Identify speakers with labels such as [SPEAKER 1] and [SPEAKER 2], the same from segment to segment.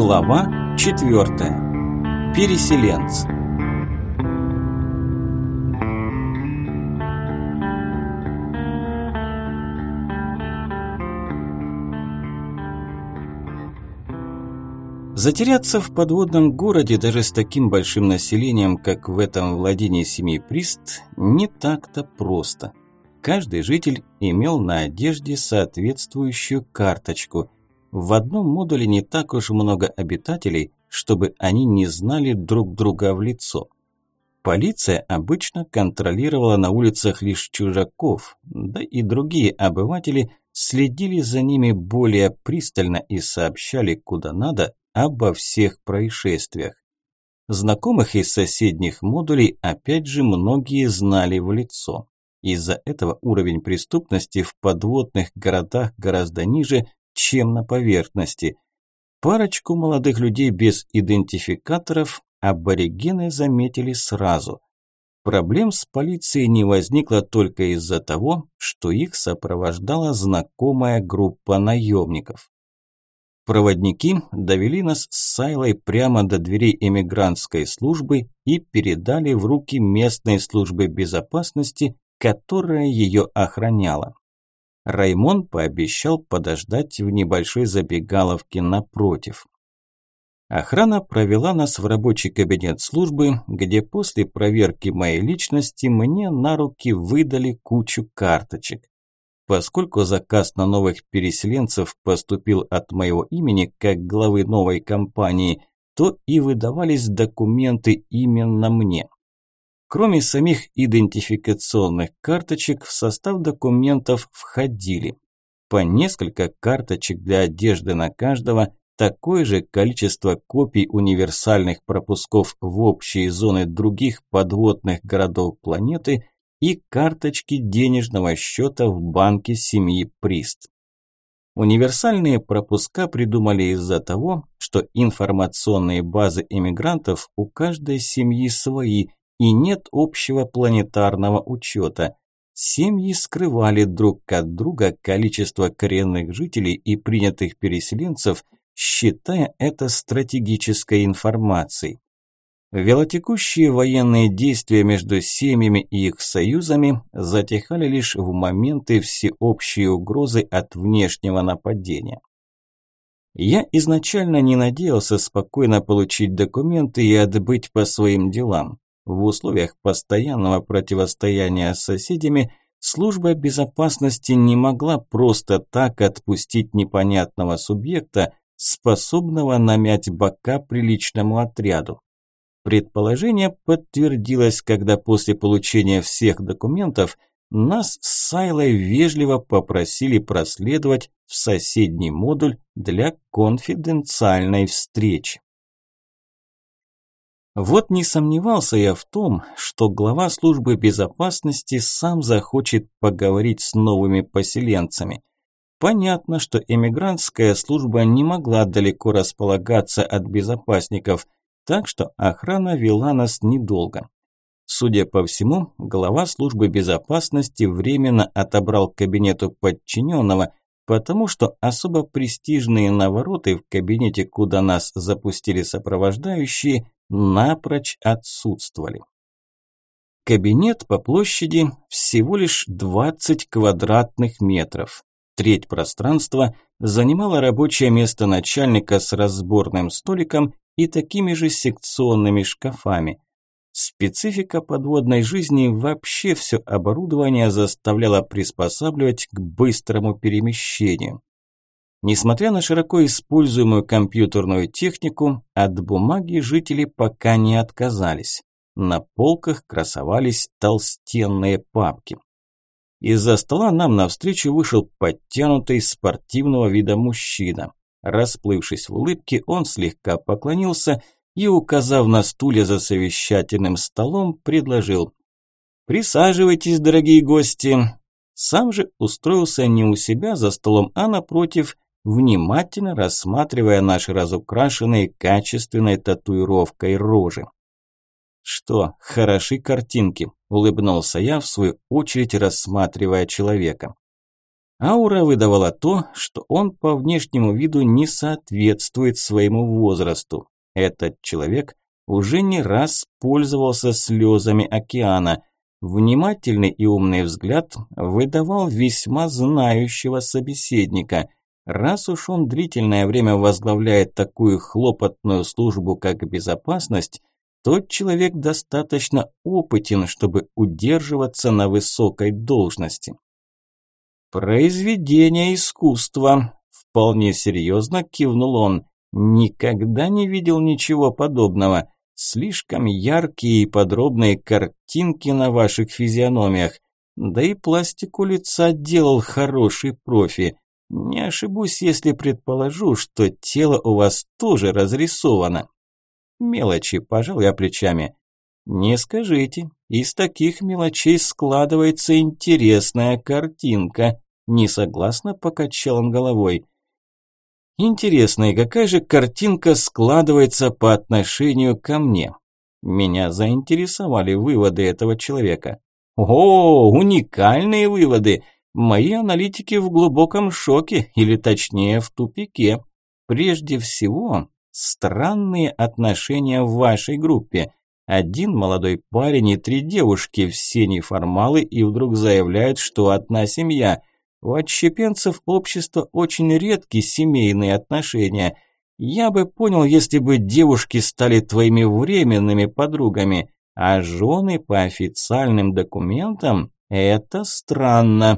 [SPEAKER 1] Глава 4. Переселенцы. Затеряться в подводном городе даже с таким большим населением, как в этом владении семьи Прист, не так-то просто. Каждый житель имел на одежде соответствующую карточку. В одном модуле не так уж много обитателей, чтобы они не знали друг друга в лицо. Полиция обычно контролировала на улицах лишь чужаков, да и другие обыватели следили за ними более пристально и сообщали куда надо обо всех происшествиях. Знакомых из соседних модулей опять же многие знали в лицо. Из-за этого уровень преступности в подводных городах гораздо ниже, чем на поверхности. Парочку молодых людей без идентификаторов аборигены заметили сразу. Проблем с полицией не возникло только из-за того, что их сопровождала знакомая группа наемников. Проводники довели нас с Сайлой прямо до дверей эмигрантской службы и передали в руки местной службы безопасности, которая ее охраняла. Раймон пообещал подождать в небольшой забегаловке напротив. Охрана провела нас в рабочий кабинет службы, где после проверки моей личности мне на руки выдали кучу карточек. Поскольку заказ на новых переселенцев поступил от моего имени как главы новой компании, то и выдавались документы именно мне. Кроме самих идентификационных карточек, в состав документов входили по несколько карточек для одежды на каждого, такое же количество копий универсальных пропусков в общие зоны других подводных городов планеты и карточки денежного счета в банке семьи Прист. Универсальные пропуска придумали из-за того, что информационные базы эмигрантов у каждой семьи свои, и нет общего планетарного учета. Семьи скрывали друг от друга количество коренных жителей и принятых переселенцев, считая это стратегической информацией. Велотекущие военные действия между семьями и их союзами затихали лишь в моменты всеобщей угрозы от внешнего нападения. Я изначально не надеялся спокойно получить документы и отбыть по своим делам. В условиях постоянного противостояния с соседями служба безопасности не могла просто так отпустить непонятного субъекта, способного намять бока приличному отряду. Предположение подтвердилось, когда после получения всех документов нас с Сайлой вежливо попросили проследовать в соседний модуль для конфиденциальной встречи. Вот не сомневался я в том, что глава службы безопасности сам захочет поговорить с новыми поселенцами. Понятно, что эмигрантская служба не могла далеко располагаться от безопасников, так что охрана вела нас недолго. Судя по всему, глава службы безопасности временно отобрал кабинету подчиненного, потому что особо престижные навороты в кабинете, куда нас запустили сопровождающие, напрочь отсутствовали. Кабинет по площади всего лишь 20 квадратных метров. Треть пространства занимало рабочее место начальника с разборным столиком и такими же секционными шкафами. Специфика подводной жизни вообще все оборудование заставляла приспосабливать к быстрому перемещению. Несмотря на широко используемую компьютерную технику, от бумаги жители пока не отказались. На полках красовались толстенные папки. Из-за стола нам навстречу вышел подтянутый спортивного вида мужчина. Расплывшись в улыбке, он слегка поклонился и, указав на стулья за совещательным столом, предложил: «Присаживайтесь, дорогие гости». Сам же устроился не у себя за столом, а напротив, внимательно рассматривая наши разукрашенные качественной татуировкой рожи. «Что, хороши картинки?» – улыбнулся я, в свою очередь рассматривая человека. Аура выдавала то, что он по внешнему виду не соответствует своему возрасту. Этот человек уже не раз пользовался слезами океана. Внимательный и умный взгляд выдавал весьма знающего собеседника. Раз уж он длительное время возглавляет такую хлопотную службу, как безопасность, тот человек достаточно опытен, чтобы удерживаться на высокой должности. «Произведение искусства», – вполне серьезно кивнул он. «Никогда не видел ничего подобного. Слишком яркие и подробные картинки на ваших физиономиях. Да и пластику лица делал хороший профи. Не ошибусь, если предположу, что тело у вас тоже разрисовано». «Мелочи», – пожал я плечами. «Не скажите, из таких мелочей складывается интересная картинка», – несогласно покачал он головой. «Интересно, и какая же картинка складывается по отношению ко мне?» Меня заинтересовали выводы этого человека. «О, уникальные выводы! Мои аналитики в глубоком шоке, или точнее в тупике. Прежде всего, странные отношения в вашей группе. Один молодой парень и 3 девушки, все неформалы, и вдруг заявляют, что одна семья. У отщепенцев общества очень редки семейные отношения. Я бы понял, если бы девушки стали твоими временными подругами, а жены по официальным документам – это странно.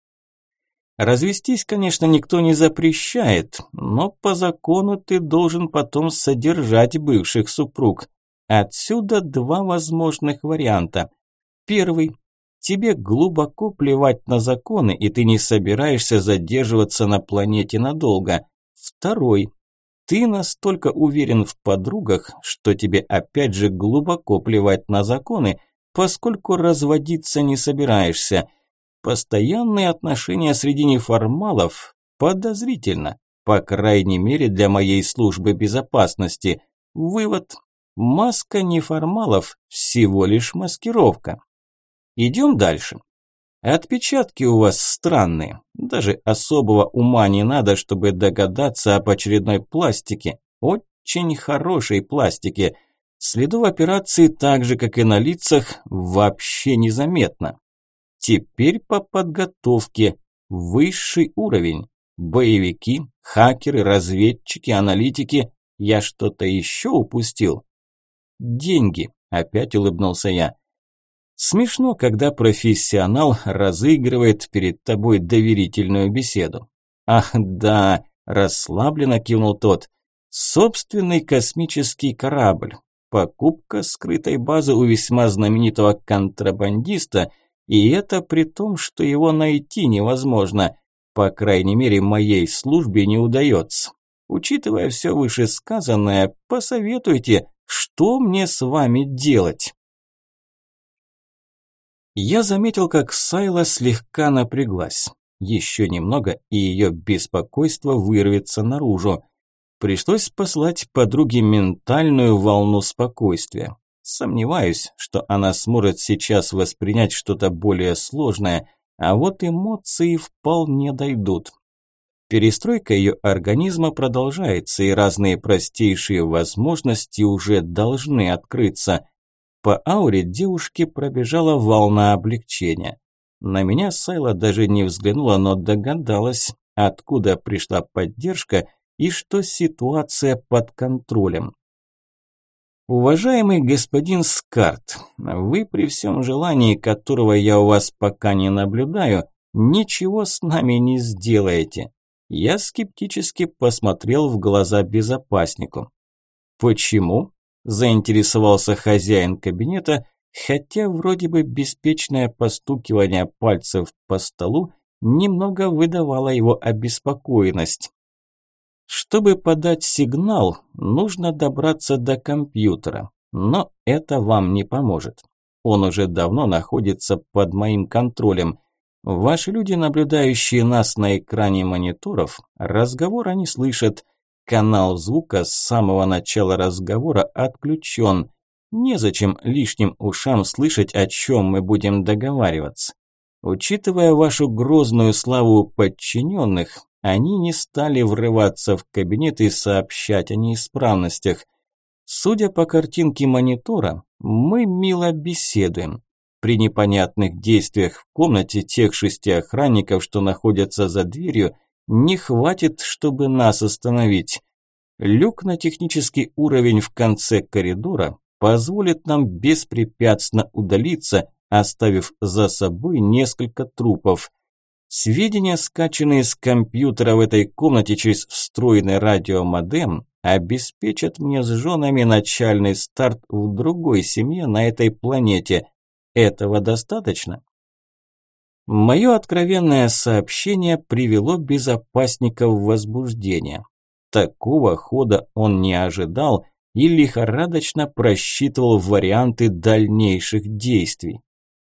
[SPEAKER 1] Развестись, конечно, никто не запрещает, но по закону ты должен потом содержать бывших супруг. Отсюда 2 возможных варианта. Первый. Тебе глубоко плевать на законы, и ты не собираешься задерживаться на планете надолго. Второй. Ты настолько уверен в подругах, что тебе опять же глубоко плевать на законы, поскольку разводиться не собираешься. Постоянные отношения среди неформалов подозрительно, по крайней мере для моей службы безопасности. Вывод. Маска неформалов всего лишь маскировка. Идем дальше. Отпечатки у вас странные. Даже особого ума не надо, чтобы догадаться об очередной пластике. Очень хорошей пластике. Следов операции, так же как и на лицах, вообще незаметно. Теперь по подготовке. Высший уровень. Боевики, хакеры, разведчики, аналитики. Я что-то еще упустил? Деньги. Опять улыбнулся я. Смешно, когда профессионал разыгрывает перед тобой доверительную беседу. Ах да, расслабленно кивнул тот. Собственный космический корабль. Покупка скрытой базы у весьма знаменитого контрабандиста, и это при том, что его найти невозможно. По крайней мере, моей службе не удается. Учитывая все вышесказанное, посоветуйте, что мне с вами делать? Я заметил, как Сайла слегка напряглась. Еще немного, и ее беспокойство вырвется наружу. Пришлось послать подруге ментальную волну спокойствия. Сомневаюсь, что она сможет сейчас воспринять что-то более сложное, а вот эмоции вполне дойдут. Перестройка ее организма продолжается, и разные простейшие возможности уже должны открыться. По ауре девушки пробежала волна облегчения. На меня Сайла даже не взглянула, но догадалась, откуда пришла поддержка и что ситуация под контролем. «Уважаемый господин Скарт, вы при всем желании, которого я у вас пока не наблюдаю, ничего с нами не сделаете». Я скептически посмотрел в глаза безопаснику. «Почему?» – заинтересовался хозяин кабинета, хотя вроде бы беспечное постукивание пальцев по столу немного выдавало его обеспокоенность. Чтобы подать сигнал, нужно добраться до компьютера, но это вам не поможет. Он уже давно находится под моим контролем. Ваши люди, наблюдающие нас на экране мониторов, разговора не слышат. Канал звука с самого начала разговора отключен. Незачем лишним ушам слышать, о чем мы будем договариваться. Учитывая вашу грозную славу у подчиненных, они не стали врываться в кабинет и сообщать о неисправностях. Судя по картинке монитора, мы мило беседуем. При непонятных действиях в комнате тех 6 охранников, что находятся за дверью, не хватит, чтобы нас остановить. Люк на технический уровень в конце коридора позволит нам беспрепятственно удалиться, оставив за собой несколько трупов. Сведения, скачанные с компьютера в этой комнате через встроенный радиомодем, обеспечат мне с женами начальный старт в другой семье на этой планете. Этого достаточно? Мое откровенное сообщение привело безопасника в возбуждение. Такого хода он не ожидал и лихорадочно просчитывал варианты дальнейших действий.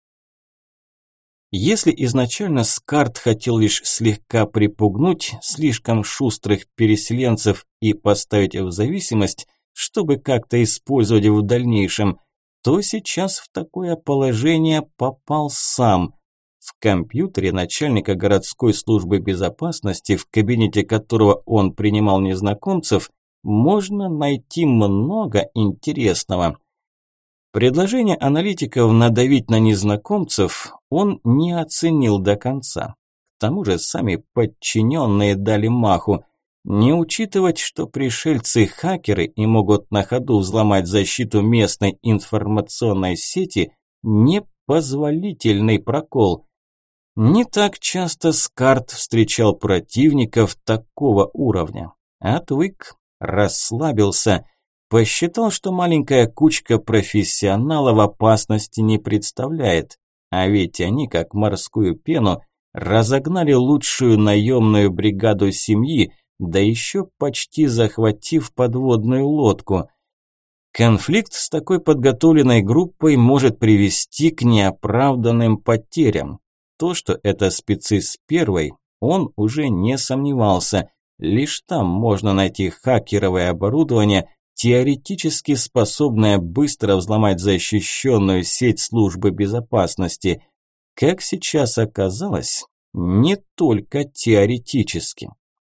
[SPEAKER 1] Если изначально Скарт хотел лишь слегка припугнуть слишком шустрых переселенцев и поставить в зависимость, чтобы как-то использовать в дальнейшем, то сейчас в такое положение попал сам. В компьютере начальника городской службы безопасности, в кабинете которого он принимал незнакомцев, можно найти много интересного. Предложение аналитиков надавить на незнакомцев он не оценил до конца. К тому же сами подчиненные дали маху. Не учитывать, что пришельцы-хакеры и могут на ходу взломать защиту местной информационной сети – непозволительный прокол. Не так часто Скарт встречал противников такого уровня. Отвык, расслабился, посчитал, что маленькая кучка профессионалов опасности не представляет. А ведь они, как морскую пену, разогнали лучшую наемную бригаду семьи, да еще почти захватив подводную лодку. Конфликт с такой подготовленной группой может привести к неоправданным потерям. То, что это спецы с первой, он уже не сомневался. Лишь там можно найти хакеровое оборудование, теоретически способное быстро взломать защищенную сеть службы безопасности. Как сейчас оказалось, не только теоретически.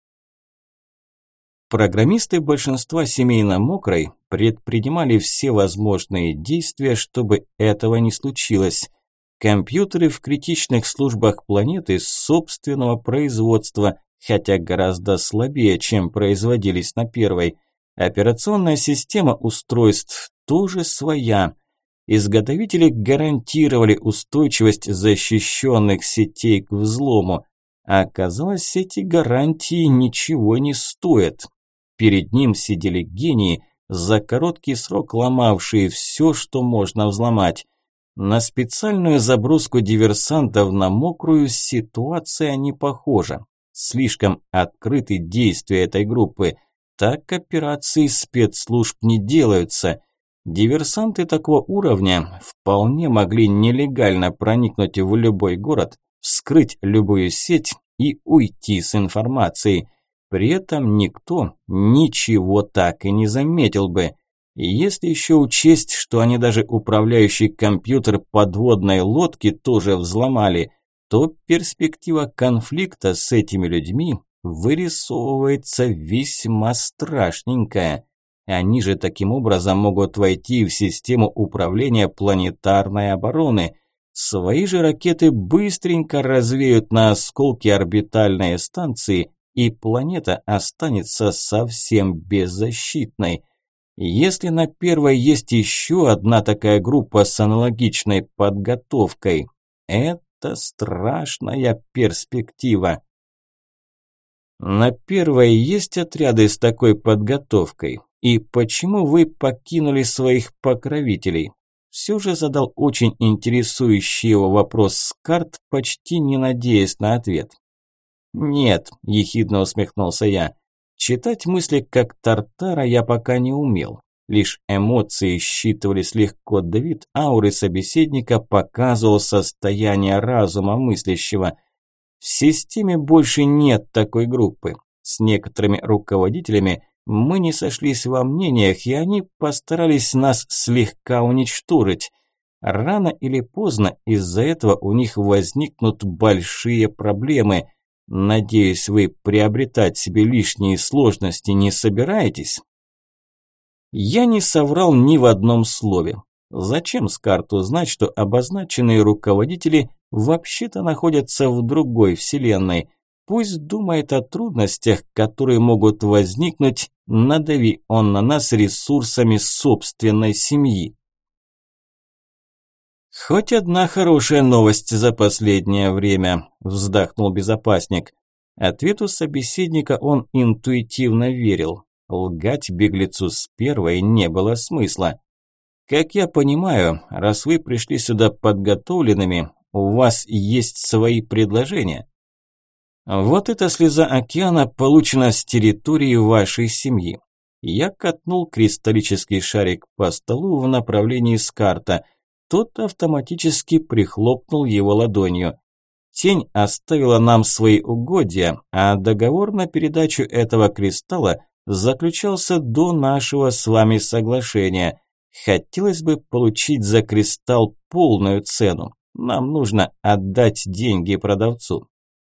[SPEAKER 1] Программисты большинства семей на Мокрой предпринимали все возможные действия, чтобы этого не случилось. Компьютеры в критичных службах планеты собственного производства, хотя гораздо слабее, чем производились на первой. Операционная система устройств тоже своя. Изготовители гарантировали устойчивость защищенных сетей к взлому. А оказалось, эти гарантии ничего не стоят. Перед ним сидели гении, за короткий срок ломавшие все, что можно взломать. На специальную заброску диверсантов на Мокрую ситуация не похожа. Слишком открыты действия этой группы. Так операции спецслужб не делаются. Диверсанты такого уровня вполне могли нелегально проникнуть в любой город, вскрыть любую сеть и уйти с информацией. При этом никто ничего так и не заметил бы. И если еще учесть, что они даже управляющий компьютер подводной лодки тоже взломали, то перспектива конфликта с этими людьми вырисовывается весьма страшненькая. Они же таким образом могут войти в систему управления планетарной обороны. Свои же ракеты быстренько развеют на осколки орбитальные станции, и планета останется совсем беззащитной. Если на первой есть еще одна такая группа с аналогичной подготовкой, это страшная перспектива. На первой есть отряды с такой подготовкой? И почему вы покинули своих покровителей? Все же задал очень интересующий его вопрос Скарт, почти не надеясь на ответ. «Нет», – ехидно усмехнулся я, – «читать мысли как Тартара я пока не умел. Лишь эмоции считывались легко, да вид ауры собеседника показывал состояние разума мыслящего. В системе больше нет такой группы. С некоторыми руководителями мы не сошлись во мнениях, и они постарались нас слегка уничтожить. Рано или поздно из-за этого у них возникнут большие проблемы. Надеюсь, вы приобретать себе лишние сложности не собираетесь? Я не соврал ни в одном слове. Зачем Скарту знать, что обозначенные руководители вообще-то находятся в другой вселенной? Пусть думает о трудностях, которые могут возникнуть, надави он на нас ресурсами собственной семьи. «Хоть одна хорошая новость за последнее время», – вздохнул безопасник. Ответу собеседника он интуитивно верил. Лгать беглецу с первой не было смысла. «Как я понимаю, раз вы пришли сюда подготовленными, у вас есть свои предложения». «Вот эта слеза океана получена с территории вашей семьи». Я катнул кристаллический шарик по столу в направлении Скарта. Тот автоматически прихлопнул его ладонью. Тень оставила нам свои угодья, а договор на передачу этого кристалла заключался до нашего с вами соглашения. Хотелось бы получить за кристалл полную цену. Нам нужно отдать деньги продавцу.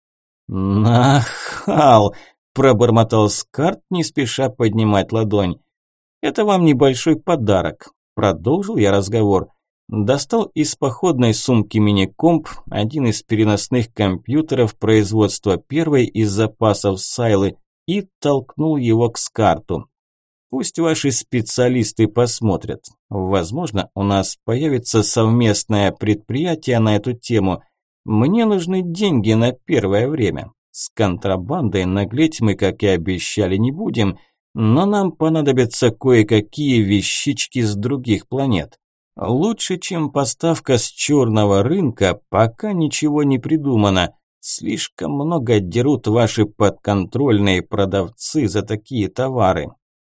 [SPEAKER 1] «Нахал!» – пробормотал Скарт, не спеша поднимать ладонь. «Это вам небольшой подарок», – продолжил я разговор. Достал из походной сумки мини-комп, один из переносных компьютеров производства первой из запасов Сайлы, и толкнул его к Скарту. Пусть ваши специалисты посмотрят. Возможно, у нас появится совместное предприятие на эту тему. Мне нужны деньги на первое время. С контрабандой наглеть мы, как и обещали, не будем, но нам понадобятся кое-какие вещички с других планет. Лучше, чем поставка с черного рынка, пока ничего не придумано. Слишком много дерут ваши подконтрольные продавцы за такие товары.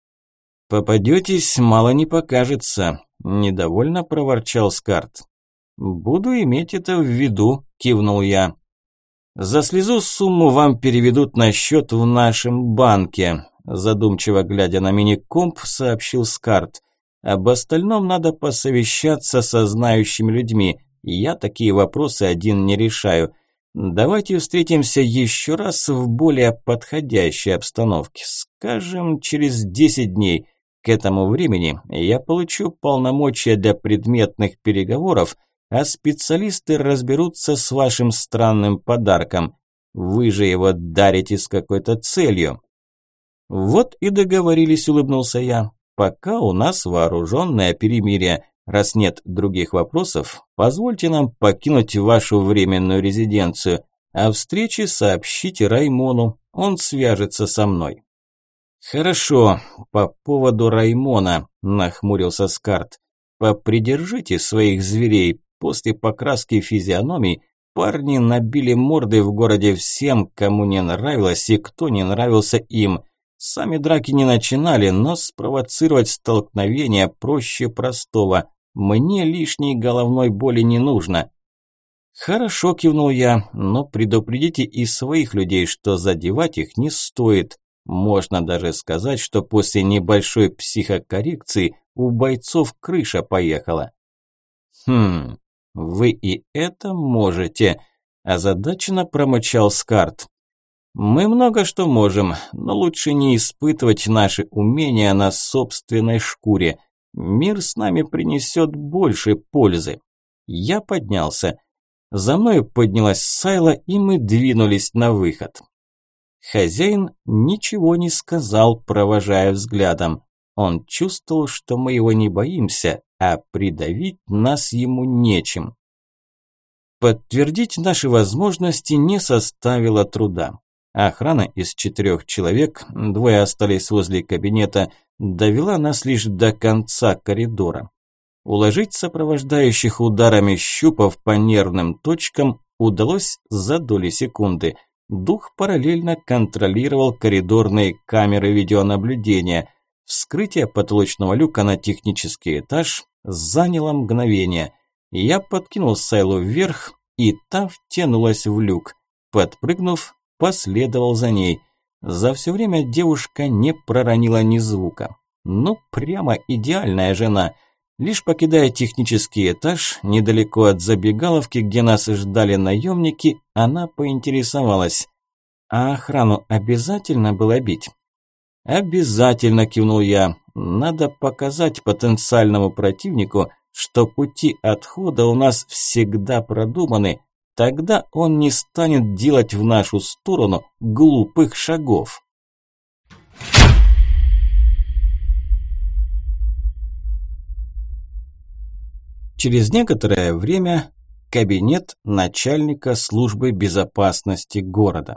[SPEAKER 1] Попадетесь, мало не покажется, недовольно проворчал Скарт. Буду иметь это в виду, кивнул я. За слезу сумму вам переведут на счет в нашем банке, задумчиво глядя на мини-комп, сообщил Скарт. Об остальном надо посовещаться со знающими людьми. Я такие вопросы один не решаю. Давайте встретимся еще раз в более подходящей обстановке. Скажем, через 10 дней. К этому времени я получу полномочия для предметных переговоров, а специалисты разберутся с вашим странным подарком. Вы же его дарите с какой-то целью. Вот и договорились, улыбнулся я. Пока у нас вооруженное перемирие. Раз нет других вопросов, позвольте нам покинуть вашу временную резиденцию. О встрече сообщите Раймону, он свяжется со мной. Хорошо, по поводу Раймона, нахмурился Скарт. Попридержите своих зверей. После покраски физиономий парни набили морды в городе всем, кому не нравилось и кто не нравился им. Сами драки не начинали, но спровоцировать столкновение проще простого. Мне лишней головной боли не нужно. Хорошо, кивнул я, но предупредите и своих людей, что задевать их не стоит. Можно даже сказать, что после небольшой психокоррекции у бойцов крыша поехала. Вы и это можете, озадаченно промычал Скарт. Мы много что можем, но лучше не испытывать наши умения на собственной шкуре. Мир с нами принесет больше пользы. Я поднялся. За мной поднялась Сайла, и мы двинулись на выход. Хозяин ничего не сказал, провожая взглядом. Он чувствовал, что мы его не боимся, а придавить нас ему нечем. Подтвердить наши возможности не составило труда. Охрана из 4 человек, 2 остались возле кабинета, довела нас лишь до конца коридора. Уложить сопровождающих ударами щупов по нервным точкам удалось за доли секунды. Дух параллельно контролировал коридорные камеры видеонаблюдения. Вскрытие потолочного люка на технический этаж заняло мгновение. Я подкинул Сайлу вверх, и та втянулась в люк. Подпрыгнув, последовал за ней. За все время девушка не проронила ни звука. Ну, прямо идеальная жена. Лишь покидая технический этаж, недалеко от забегаловки, где нас ждали наемники, она поинтересовалась: «А охрану обязательно было бить?» «Обязательно», – кивнул я. «Надо показать потенциальному противнику, что пути отхода у нас всегда продуманы, тогда он не станет делать в нашу сторону глупых шагов». Через некоторое время кабинет начальника службы безопасности города.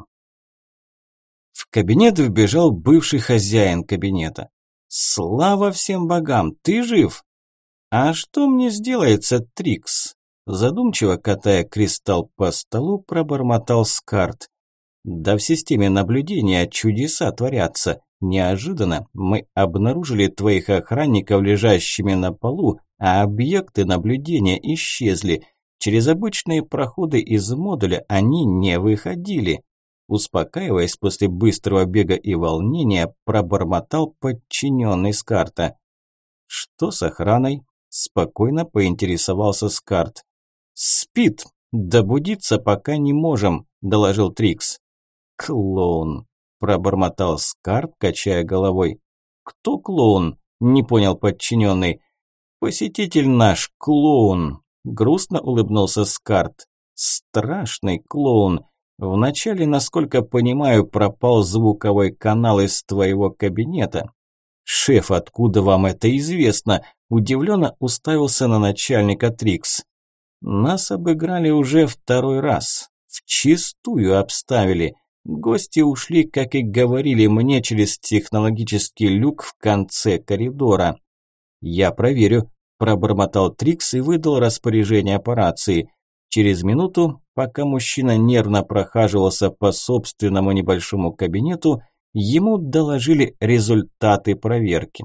[SPEAKER 1] В кабинет вбежал бывший хозяин кабинета. «Слава всем богам, ты жив?» «А что мне сделается, Трикс?» Задумчиво катая кристалл по столу, пробормотал Скарт. «Да в системе наблюдения чудеса творятся. Неожиданно мы обнаружили твоих охранников лежащими на полу, а объекты наблюдения исчезли. Через обычные проходы из модуля они не выходили». Успокаиваясь после быстрого бега и волнения, пробормотал подчиненный Скарта. «Что с охраной?» – спокойно поинтересовался Скарт. «Спит. Добудиться пока не можем», – доложил Трикс. «Клоун», – пробормотал Скарт, качая головой. «Кто клоун?» – не понял подчиненный. «Посетитель наш, клоун», – грустно улыбнулся Скарт. «Страшный клоун. Вначале, насколько понимаю, пропал звуковой канал из твоего кабинета». «Шеф, откуда вам это известно?» – удивленно уставился на начальника Трикс. «Нас обыграли уже второй раз. Вчистую обставили. Гости ушли, как и говорили мне, через технологический люк в конце коридора». «Я проверю», – пробормотал Трикс и выдал распоряжение по рации. Через минуту, пока мужчина нервно прохаживался по собственному небольшому кабинету, ему доложили результаты проверки.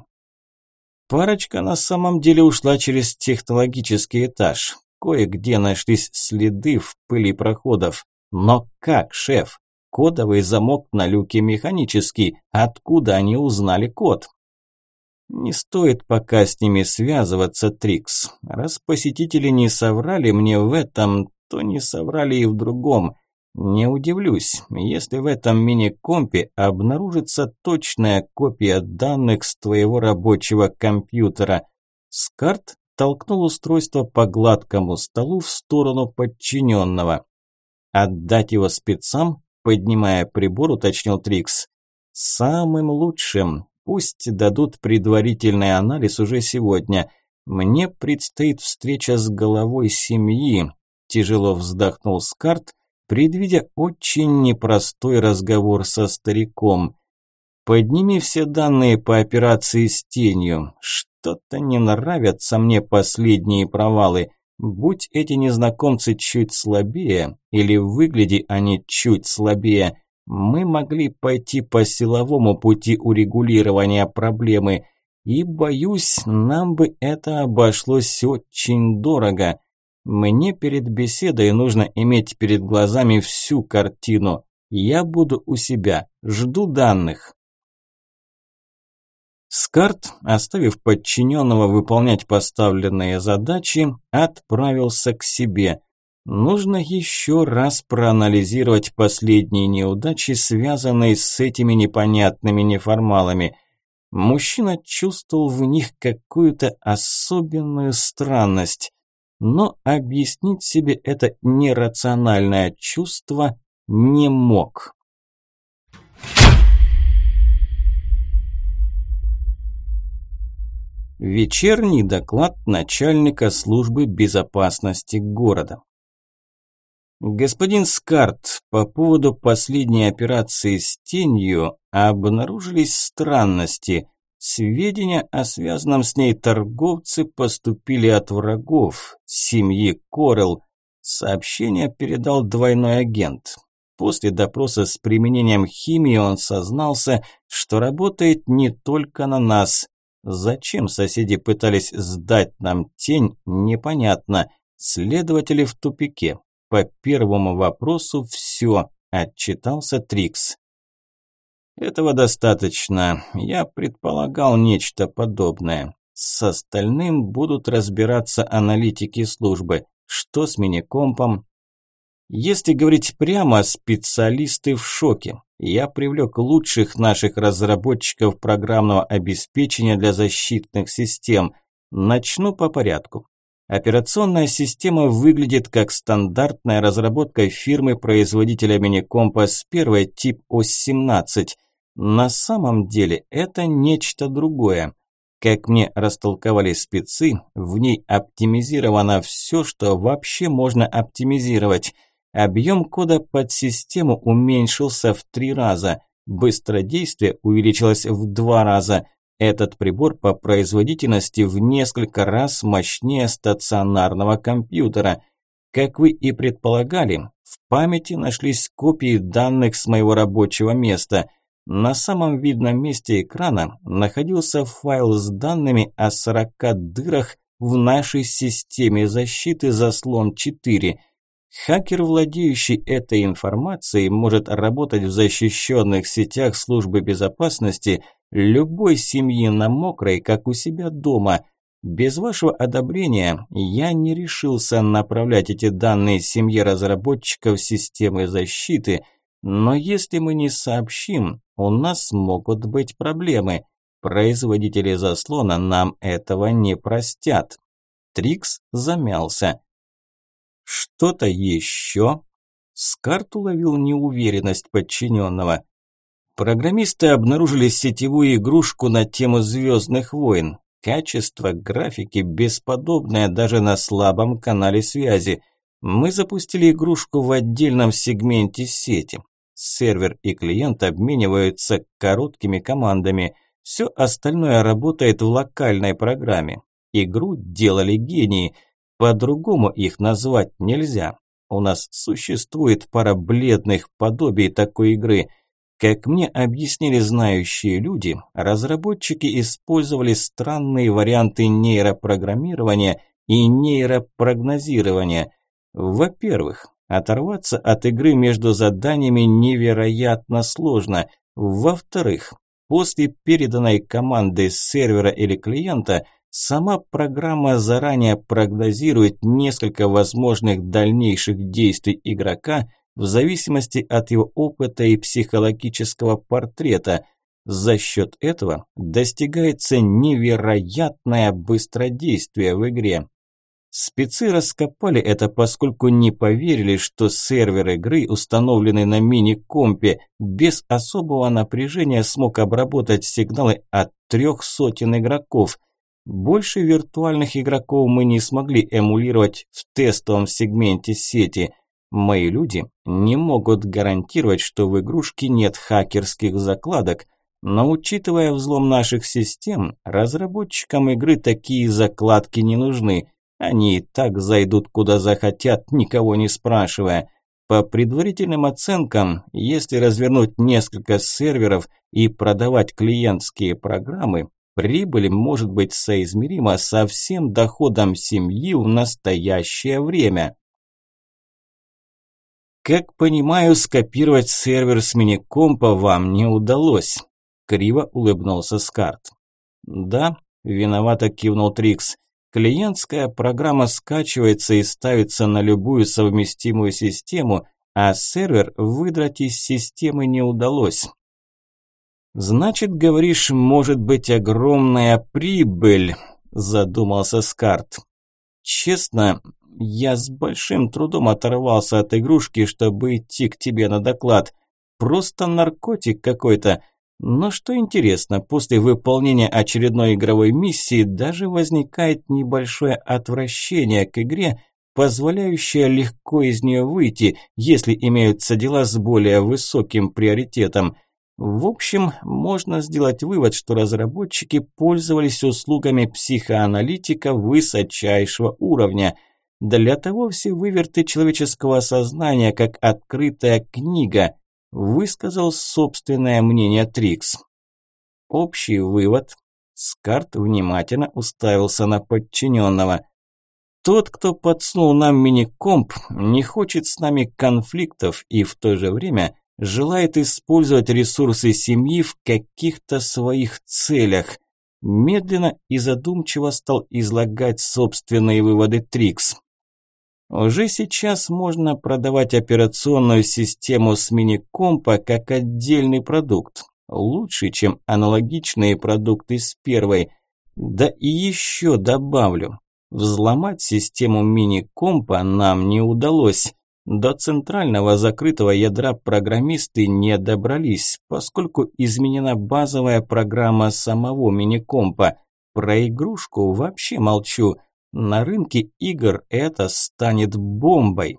[SPEAKER 1] Парочка на самом деле ушла через технологический этаж. Кое-где нашлись следы в пыли проходов. Но как, шеф? Кодовый замок на люке механический. Откуда они узнали код? Не стоит пока с ними связываться, Трикс. Раз посетители не соврали мне в этом, то не соврали и в другом. Не удивлюсь, если в этом мини-компе обнаружится точная копия данных с твоего рабочего компьютера. Скарт толкнул устройство по гладкому столу в сторону подчиненного. «Отдать его спецам?» – поднимая прибор, уточнил Трикс. «Самым лучшим. Пусть дадут предварительный анализ уже сегодня. Мне предстоит встреча с главой семьи», – тяжело вздохнул Скарт, предвидя очень непростой разговор со стариком. «Подними все данные по операции с тенью. Что-то не нравятся мне последние провалы. Будь эти незнакомцы чуть слабее, или выгляди они чуть слабее, мы могли пойти по силовому пути урегулирования проблемы. И, боюсь, нам бы это обошлось очень дорого. Мне перед беседой нужно иметь перед глазами всю картину. Я буду у себя, жду данных». Скарт, оставив подчиненного выполнять поставленные задачи, отправился к себе. Нужно еще раз проанализировать последние неудачи, связанные с этими непонятными неформалами. Мужчина чувствовал в них какую-то особенную странность, но объяснить себе это нерациональное чувство не мог. Вечерний доклад начальника службы безопасности города. «Господин Скарт, по поводу последней операции с тенью обнаружились странности. Сведения о связанном с ней торговце поступили от врагов, семьи Корел. Сообщение передал двойной агент. После допроса с применением химии он сознался, что работает не только на нас. Зачем соседи пытались сдать нам тень, непонятно. Следователи в тупике. По первому вопросу все», – отчитался Трикс. «Этого достаточно. Я предполагал нечто подобное. С остальным будут разбираться аналитики службы. Что с миникомпом? Если говорить прямо, специалисты в шоке. Я привлек лучших наших разработчиков программного обеспечения для защитных систем. Начну по порядку. Операционная система выглядит как стандартная разработка фирмы-производителя миникомпа с первой тип ОС-17. На самом деле это нечто другое. Как мне растолковали спецы, в ней оптимизировано все, что вообще можно оптимизировать. Объем кода под систему уменьшился в 3 раза, быстродействие увеличилось в 2 раза. Этот прибор по производительности в несколько раз мощнее стационарного компьютера. Как вы и предполагали, в памяти нашлись копии данных с моего рабочего места. На самом видном месте экрана находился файл с данными о 40 дырах в нашей системе защиты «Заслон-4». Хакер, владеющий этой информацией, может работать в защищенных сетях службы безопасности любой семьи на мокрой, как у себя дома. Без вашего одобрения я не решился направлять эти данные семье разработчиков системы защиты, но если мы не сообщим, у нас могут быть проблемы. Производители заслона нам этого не простят. Трикс замялся. Что-то еще? Скарт уловил неуверенность подчиненного. Программисты обнаружили сетевую игрушку на тему «Звездных войн». Качество графики бесподобное даже на слабом канале связи. Мы запустили игрушку в отдельном сегменте сети. Сервер и клиент обмениваются короткими командами. Все остальное работает в локальной программе. Игру делали гении. По-другому их назвать нельзя. У нас существует пара бледных подобий такой игры. Как мне объяснили знающие люди, разработчики использовали странные варианты нейропрограммирования и нейропрогнозирования. Во-первых, оторваться от игры между заданиями невероятно сложно. Во-вторых, после переданной команды с сервера или клиента сама программа заранее прогнозирует несколько возможных дальнейших действий игрока в зависимости от его опыта и психологического портрета. За счет этого достигается невероятное быстродействие в игре. Спецы раскопали это, поскольку не поверили, что сервер игры, установленный на мини-компе, без особого напряжения смог обработать сигналы от 300 игроков. Больше виртуальных игроков мы не смогли эмулировать в тестовом сегменте сети. Мои люди не могут гарантировать, что в игрушке нет хакерских закладок, но учитывая взлом наших систем, разработчикам игры такие закладки не нужны. Они и так зайдут куда захотят, никого не спрашивая. По предварительным оценкам, если развернуть несколько серверов и продавать клиентские программы, прибыль может быть соизмерима со всем доходом семьи в настоящее время. Как понимаю, скопировать сервер с миникомпа вам не удалось. Криво улыбнулся Скарт. Да, виновато кивнул Трикс. Клиентская программа скачивается и ставится на любую совместимую систему, а сервер выдрать из системы не удалось. Значит, говоришь, может быть огромная прибыль, задумался Скарт. Честно, я с большим трудом оторвался от игрушки, чтобы идти к тебе на доклад. Просто наркотик какой-то. Но что интересно, после выполнения очередной игровой миссии даже возникает небольшое отвращение к игре, позволяющее легко из нее выйти, если имеются дела с более высоким приоритетом. В общем, можно сделать вывод, что разработчики пользовались услугами психоаналитика высочайшего уровня. Для того все выверты человеческого сознания, как открытая книга, высказал собственное мнение Трикс. Общий вывод. Скарт внимательно уставился на подчиненного. Тот, кто подсунул нам мини-комп, не хочет с нами конфликтов и в то же время желает использовать ресурсы семьи в каких-то своих целях. Медленно и задумчиво стал излагать собственные выводы Трикс. Уже сейчас можно продавать операционную систему с мини-компа как отдельный продукт. Лучше, чем аналогичные продукты с первой. Да и еще добавлю. Взломать систему мини-компа нам не удалось. До центрального закрытого ядра программисты не добрались, поскольку изменена базовая программа самого мини-компа. Про игрушку вообще молчу. На рынке игр это станет бомбой.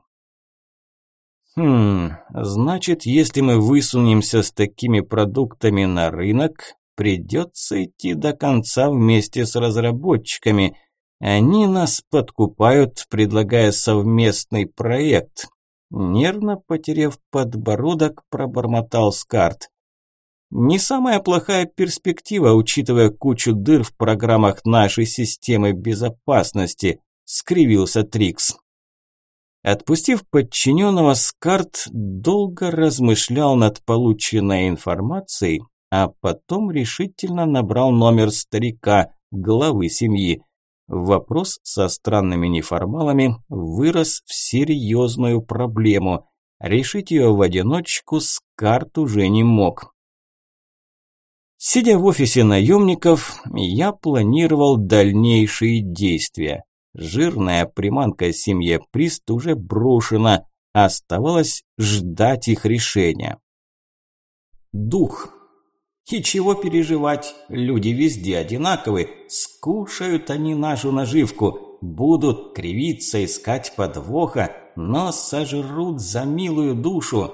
[SPEAKER 1] Значит, если мы высунемся с такими продуктами на рынок, придется идти до конца вместе с разработчиками. Они нас подкупают, предлагая совместный проект. Нервно потеряв подбородок, пробормотал Скарт. Не самая плохая перспектива, учитывая кучу дыр в программах нашей системы безопасности, скривился Трикс. Отпустив подчиненного, Скарт долго размышлял над полученной информацией, а потом решительно набрал номер старика, главы семьи. Вопрос со странными неформалами вырос в серьезную проблему. Решить ее в одиночку Скарт уже не мог. Сидя в офисе наемников, я планировал дальнейшие действия. Жирная приманка семье Прист уже брошена, оставалось ждать их решения. Дух. И чего переживать, люди везде одинаковы, скушают они нашу наживку, будут кривиться, искать подвоха, но сожрут за милую душу.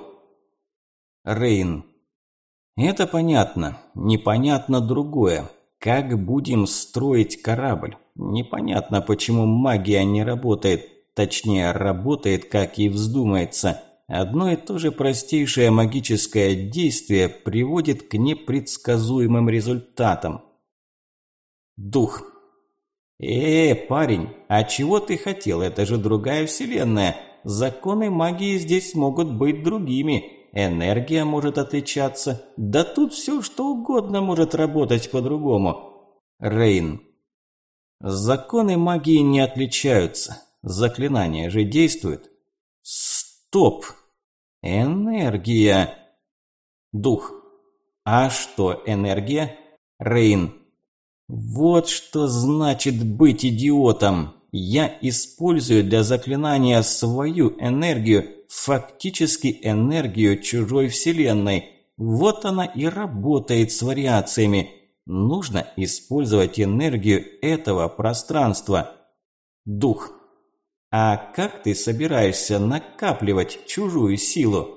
[SPEAKER 1] Рейн. Это понятно, непонятно другое. Как будем строить корабль? Непонятно, почему магия не работает, точнее, работает, как ей вздумается. Одно и то же простейшее магическое действие приводит к непредсказуемым результатам. Дух. Парень, а чего ты хотел? Это же другая вселенная. Законы магии здесь могут быть другими. Энергия может отличаться. Да тут все что угодно может работать по-другому. Рейн. Законы магии не отличаются. Заклинания же действуют. Стоп. Энергия. Дух. А что энергия? Рейн. Вот что значит быть идиотом. Я использую для заклинания свою энергию, фактически энергию чужой вселенной. Вот она и работает с вариациями. Нужно использовать энергию этого пространства. Дух. А как ты собираешься накапливать чужую силу?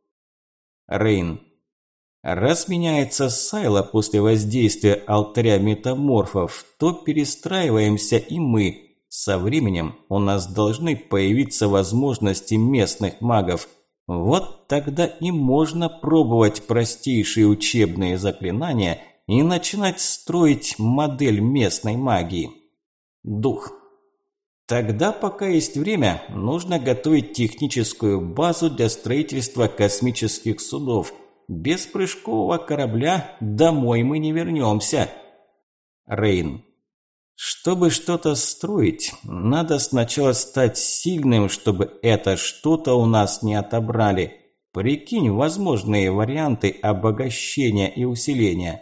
[SPEAKER 1] Рейн. Раз меняется Сайла после воздействия алтаря метаморфов, то перестраиваемся и мы. Со временем у нас должны появиться возможности местных магов. Вот тогда и можно пробовать простейшие учебные заклинания и начинать строить модель местной магии. Дух. Тогда, пока есть время, нужно готовить техническую базу для строительства космических судов. Без прыжкового корабля домой мы не вернемся. Рейн. Чтобы что-то строить, надо сначала стать сильным, чтобы это что-то у нас не отобрали. Прикинь возможные варианты обогащения и усиления.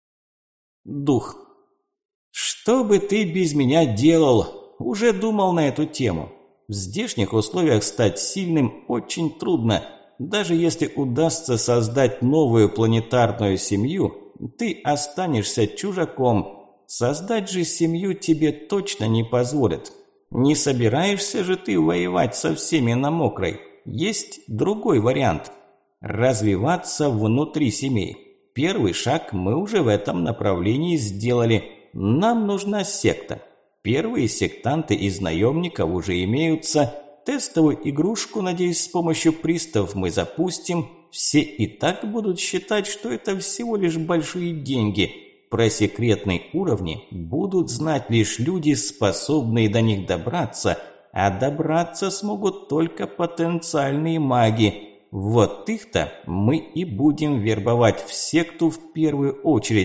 [SPEAKER 1] Дух. Что бы ты без меня делал? Уже думал на эту тему. В здешних условиях стать сильным очень трудно. Даже если удастся создать новую планетарную семью, ты останешься чужаком. Создать же семью тебе точно не позволят. Не собираешься же ты воевать со всеми на мокрой. Есть другой вариант. Развиваться внутри семей. Первый шаг мы уже в этом направлении сделали. Нам нужна секта. Первые сектанты из наемников уже имеются. Тестовую игрушку, надеюсь, с помощью пристав мы запустим. Все и так будут считать, что это всего лишь большие деньги. Про секретные уровни будут знать лишь люди, способные до них добраться, а добраться смогут только потенциальные маги. Вот их-то мы и будем вербовать в секту в первую очередь.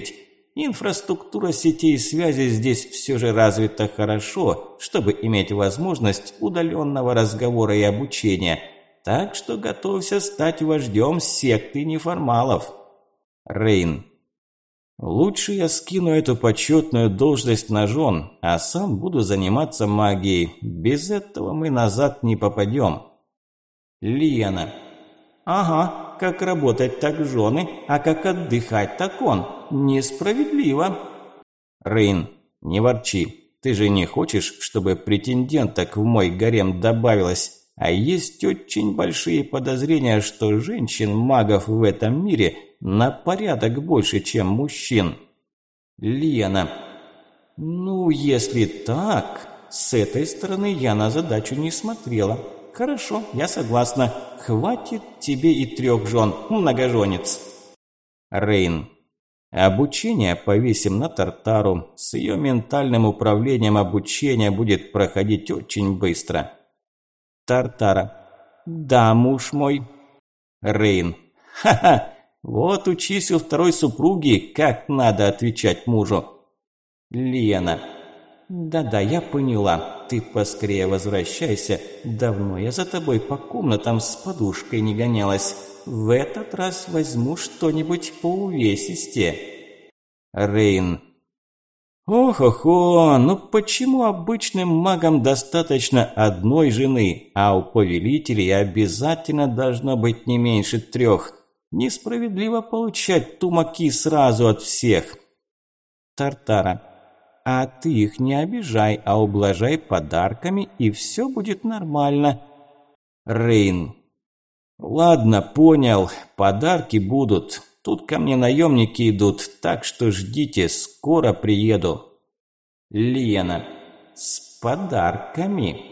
[SPEAKER 1] Инфраструктура сетей связи здесь все же развита хорошо, чтобы иметь возможность удаленного разговора и обучения. Так что готовься стать вождем секты неформалов. Рейн. Лучше я скину эту почетную должность на жен, а сам буду заниматься магией. Без этого мы назад не попадем. Лиана. Ага, как работать так жены, а как отдыхать так он. Несправедливо. Рейн, не ворчи. Ты же не хочешь, чтобы претенденток в мой гарем добавилось? А есть очень большие подозрения, что женщин-магов в этом мире на порядок больше, чем мужчин. Лена. Ну, если так, с этой стороны я на задачу не смотрела. Хорошо, я согласна. Хватит тебе и 3 жен, многоженец. Рейн. Обучение повесим на Тартару. С ее ментальным управлением обучение будет проходить очень быстро. Тартара. Да, муж мой. Рейн. Ха-ха, вот учись у второй супруги, как надо отвечать мужу. Лена. Да-да, я поняла. Ты поскорее возвращайся. Давно я за тобой по комнатам с подушкой не гонялась. В этот раз возьму что-нибудь по увесисте. Рейн. Ох-охо, ну почему обычным магам достаточно одной жены, а у повелителей обязательно должно быть не меньше 3? Несправедливо получать тумаки сразу от всех. Тартара. А ты их не обижай, а ублажай подарками, и все будет нормально. Рейн. Ладно, понял, подарки будут. Тут ко мне наемники идут, так что ждите, скоро приеду. Лена. С подарками.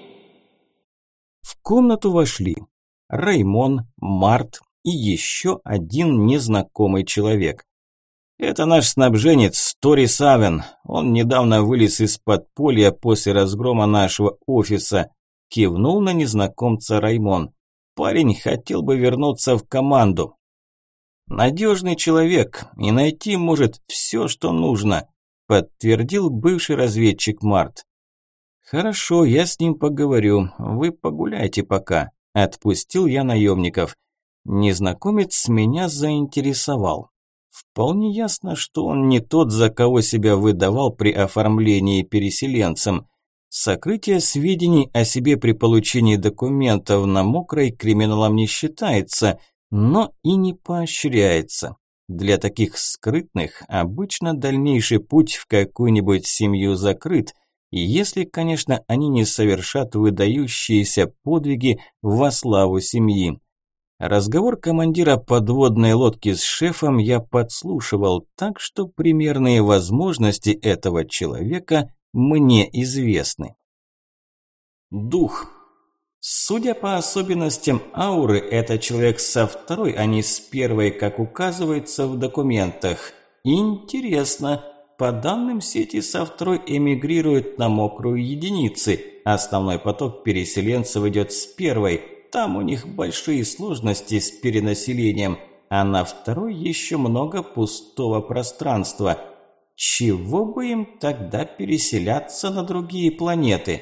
[SPEAKER 1] В комнату вошли Раймон, Март и еще один незнакомый человек. Это наш снабженец Торис Авен. Он недавно вылез из подполья после разгрома нашего офиса. Кивнул на незнакомца Раймон. Парень хотел бы вернуться в команду. Надежный человек и найти может все, что нужно, подтвердил бывший разведчик Март. Хорошо, я с ним поговорю. Вы погуляйте пока. Отпустил я наемников. Незнакомец меня заинтересовал. Вполне ясно, что он не тот, за кого себя выдавал при оформлении переселенцем. Сокрытие сведений о себе при получении документов на мокрой криминалом не считается, но и не поощряется. Для таких скрытных обычно дальнейший путь в какую-нибудь семью закрыт, и если, конечно, они не совершат выдающиеся подвиги во славу семьи. Разговор командира подводной лодки с шефом я подслушивал, так что примерные возможности этого человека мне известны. Дух. Судя по особенностям ауры, это человек со 2, а не с 1, как указывается в документах. Интересно, по данным сети со 2 эмигрируют на мокрую единицы, основной поток переселенцев идет с 1, там у них большие сложности с перенаселением, а на 2 еще много пустого пространства. Чего бы им тогда переселяться на другие планеты?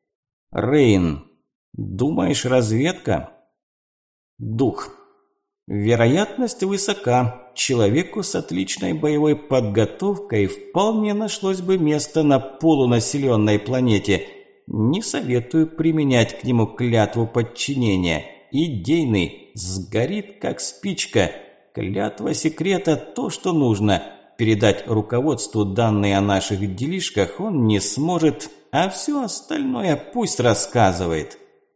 [SPEAKER 1] Рейн. Думаешь, разведка? Дух. Вероятность высока. Человеку с отличной боевой подготовкой вполне нашлось бы место на полунаселенной планете. Не советую применять к нему клятву подчинения. Идейный, сгорит как спичка. Клятва секрета – то, что нужно. Передать руководству данные о наших делишках он не сможет, а все остальное пусть рассказывает.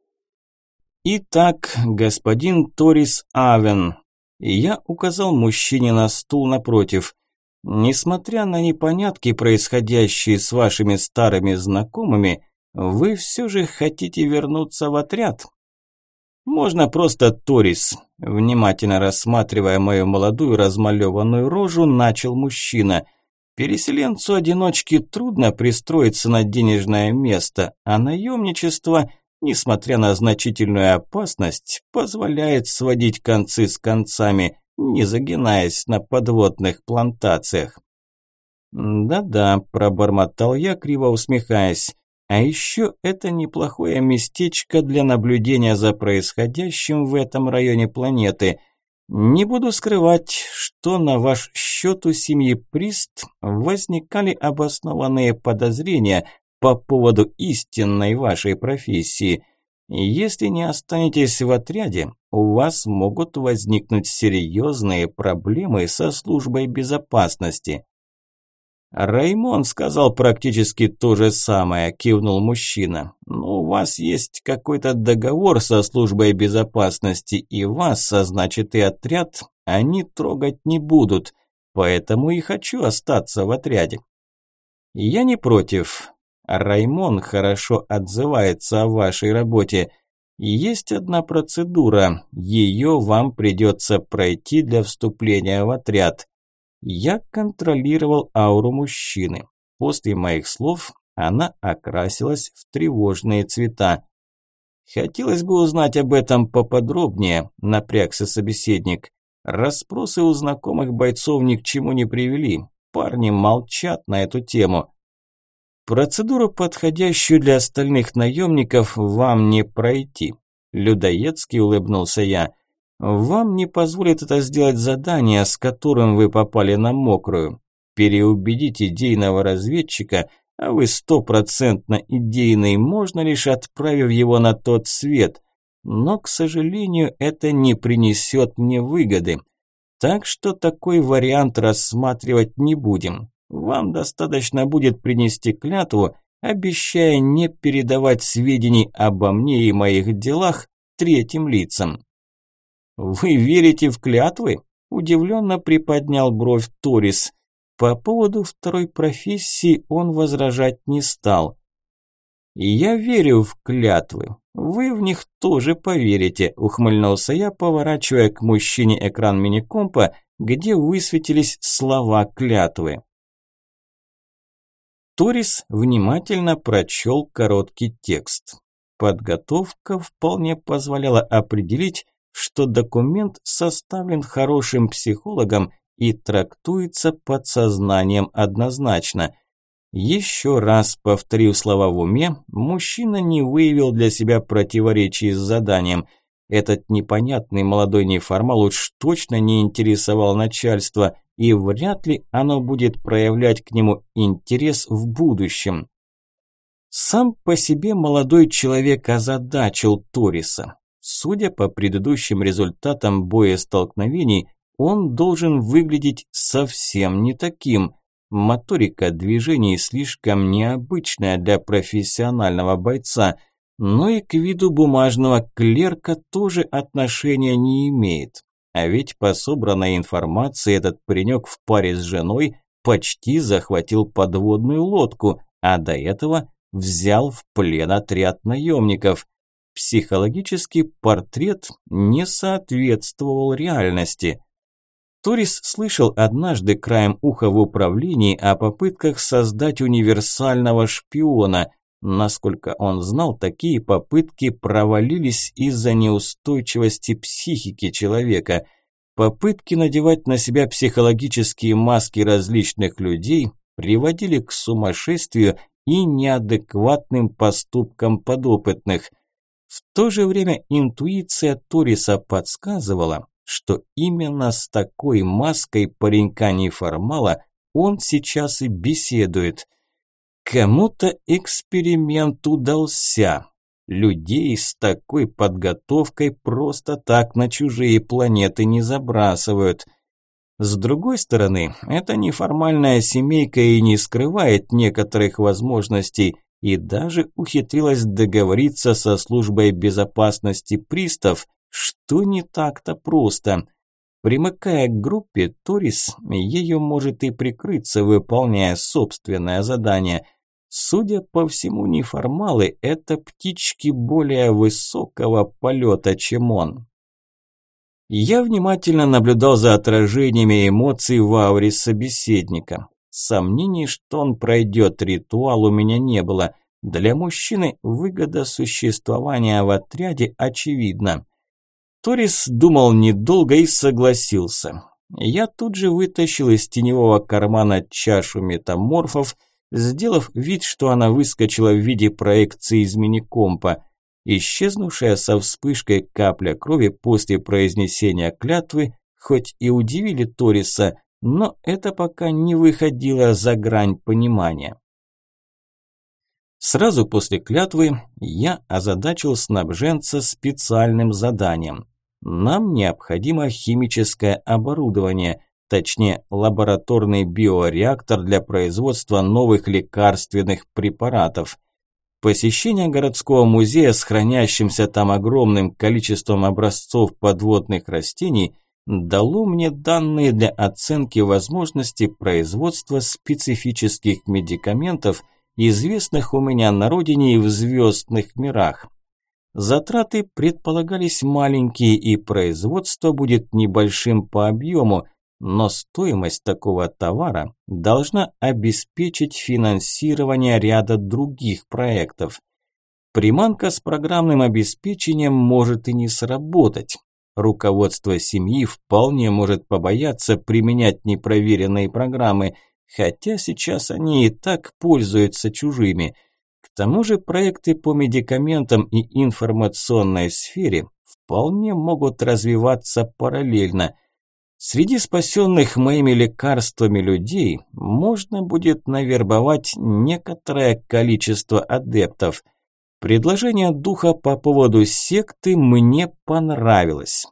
[SPEAKER 1] Итак, господин Торис Авен, я указал мужчине на стул напротив. Несмотря на непонятки, происходящие с вашими старыми знакомыми, вы все же хотите вернуться в отряд? Можно просто Торис. Внимательно рассматривая мою молодую размалеванную рожу, начал мужчина. Переселенцу-одиночке трудно пристроиться на денежное место, а наемничество, несмотря на значительную опасность, позволяет сводить концы с концами, не загинаясь на подводных плантациях. Да-да, пробормотал я, криво усмехаясь. А еще это неплохое местечко для наблюдения за происходящим в этом районе планеты. Не буду скрывать, что на ваш счет у семьи Прист возникали обоснованные подозрения по поводу истинной вашей профессии. Если не останетесь в отряде, у вас могут возникнуть серьезные проблемы со службой безопасности. Раймон сказал практически то же самое, кивнул мужчина. Но у вас есть какой-то договор со службой безопасности, и вас, а значит и отряд, они трогать не будут. Поэтому и хочу остаться в отряде. Я не против. Раймон хорошо отзывается о вашей работе. Есть одна процедура, ее вам придется пройти для вступления в отряд. Я контролировал ауру мужчины. После моих слов она окрасилась в тревожные цвета. Хотелось бы узнать об этом поподробнее, напрягся собеседник. Расспросы у знакомых бойцов ни к чему не привели. Парни молчат на эту тему. Процедуру, подходящую для остальных наемников, вам не пройти. Людоедски улыбнулся я. Вам не позволит это сделать задание, с которым вы попали на мокрую. Переубедить идейного разведчика, а вы стопроцентно идейный, можно лишь отправив его на тот свет. Но, к сожалению, это не принесет мне выгоды. Так что такой вариант рассматривать не будем. Вам достаточно будет принести клятву, обещая не передавать сведений обо мне и моих делах третьим лицам. «Вы верите в клятвы?» – удивленно приподнял бровь Торис. По поводу второй профессии он возражать не стал. «Я верю в клятвы. Вы в них тоже поверите», – ухмыльнулся я, поворачивая к мужчине экран мини-компа, где высветились слова клятвы. Торис внимательно прочел короткий текст. Подготовка вполне позволяла определить, что документ составлен хорошим психологом и трактуется подсознанием однозначно. Еще раз повторив слова в уме, мужчина не выявил для себя противоречий с заданием. Этот непонятный молодой неформал уж точно не интересовал начальство, и вряд ли оно будет проявлять к нему интерес в будущем. Сам по себе молодой человек озадачил Ториса. Судя по предыдущим результатам боестолкновений, он должен выглядеть совсем не таким. Моторика движений слишком необычная для профессионального бойца, но и к виду бумажного клерка тоже отношения не имеет. А ведь по собранной информации этот паренек в паре с женой почти захватил подводную лодку, а до этого взял в плен отряд наемников. Психологический портрет не соответствовал реальности. Торис слышал однажды краем уха в управлении о попытках создать универсального шпиона. Насколько он знал, такие попытки провалились из-за неустойчивости психики человека. Попытки надевать на себя психологические маски различных людей приводили к сумасшествию и неадекватным поступкам подопытных. В то же время интуиция Ториса подсказывала, что именно с такой маской паренька-неформала он сейчас и беседует. Кому-то эксперимент удался. Людей с такой подготовкой просто так на чужие планеты не забрасывают. С другой стороны, эта неформальная семейка и не скрывает некоторых возможностей, и даже ухитрилась договориться со службой безопасности пристав, что не так-то просто. Примыкая к группе, Торис ею может и прикрыться, выполняя собственное задание. Судя по всему, неформалы – это птички более высокого полета, чем он. Я внимательно наблюдал за отражениями эмоций в ауре собеседника. Сомнений, что он пройдет ритуал, у меня не было. Для мужчины выгода существования в отряде очевидна. Торис думал недолго и согласился. Я тут же вытащил из теневого кармана чашу метаморфов, сделав вид, что она выскочила в виде проекции из мини-компа. Исчезнувшая со вспышкой капля крови после произнесения клятвы хоть и удивили Ториса, но это пока не выходило за грань понимания. Сразу после клятвы я озадачил снабженца специальным заданием. Нам необходимо химическое оборудование, точнее лабораторный биореактор для производства новых лекарственных препаратов. Посещение городского музея с хранящимся там огромным количеством образцов подводных растений дало мне данные для оценки возможности производства специфических медикаментов, известных у меня на родине и в звездных мирах. Затраты предполагались маленькие, и производство будет небольшим по объему, но стоимость такого товара должна обеспечить финансирование ряда других проектов. Приманка с программным обеспечением может и не сработать. Руководство семьи вполне может побояться применять непроверенные программы, хотя сейчас они и так пользуются чужими. К тому же проекты по медикаментам и информационной сфере вполне могут развиваться параллельно. Среди спасенных моими лекарствами людей можно будет навербовать некоторое количество адептов. Предложение духа по поводу секты мне понравилось.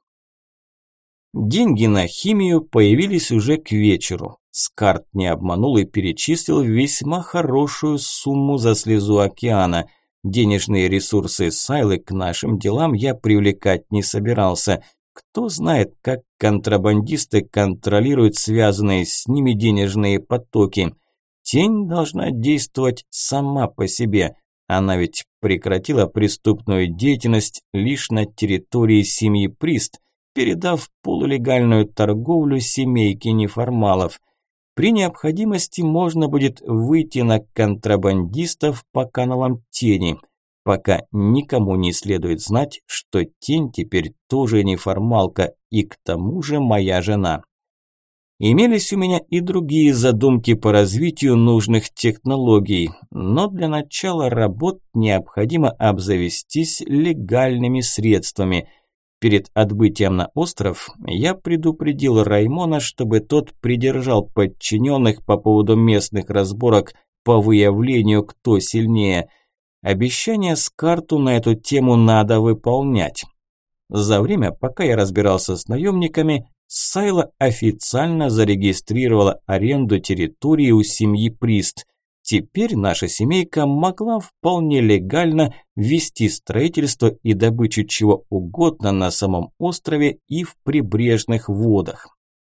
[SPEAKER 1] Деньги на химию появились уже к вечеру. Скарт не обманул и перечислил весьма хорошую сумму за слезу океана. Денежные ресурсы Сайлы к нашим делам я привлекать не собирался. Кто знает, как контрабандисты контролируют связанные с ними денежные потоки. Тень должна действовать сама по себе. Она ведь прекратила преступную деятельность лишь на территории семьи Прист, передав полулегальную торговлю семейке неформалов. При необходимости можно будет выйти на контрабандистов по каналам тени. Пока никому не следует знать, что тень теперь тоже неформалка и к тому же моя жена. Имелись у меня и другие задумки по развитию нужных технологий, но для начала работ необходимо обзавестись легальными средствами. Перед отбытием на остров я предупредил Раймона, чтобы тот придержал подчиненных по поводу местных разборок по выявлению, кто сильнее. Обещание Скарту на эту тему надо выполнять. За время, пока я разбирался с наемниками, Сайла официально зарегистрировала аренду территории у семьи Прист. Теперь наша семейка могла вполне легально вести строительство и добычу чего угодно на самом острове и в прибрежных водах.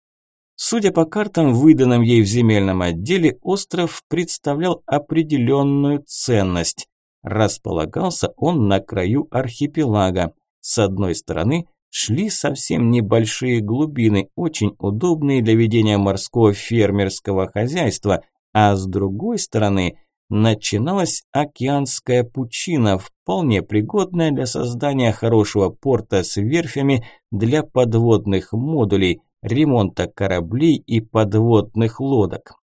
[SPEAKER 1] Судя по картам, выданным ей в земельном отделе, остров представлял определенную ценность. Располагался он на краю архипелага. С одной стороны шли совсем небольшие глубины, очень удобные для ведения морского фермерского хозяйства, а с другой стороны начиналась океанская пучина, вполне пригодная для создания хорошего порта с верфями для подводных модулей, ремонта кораблей и подводных лодок.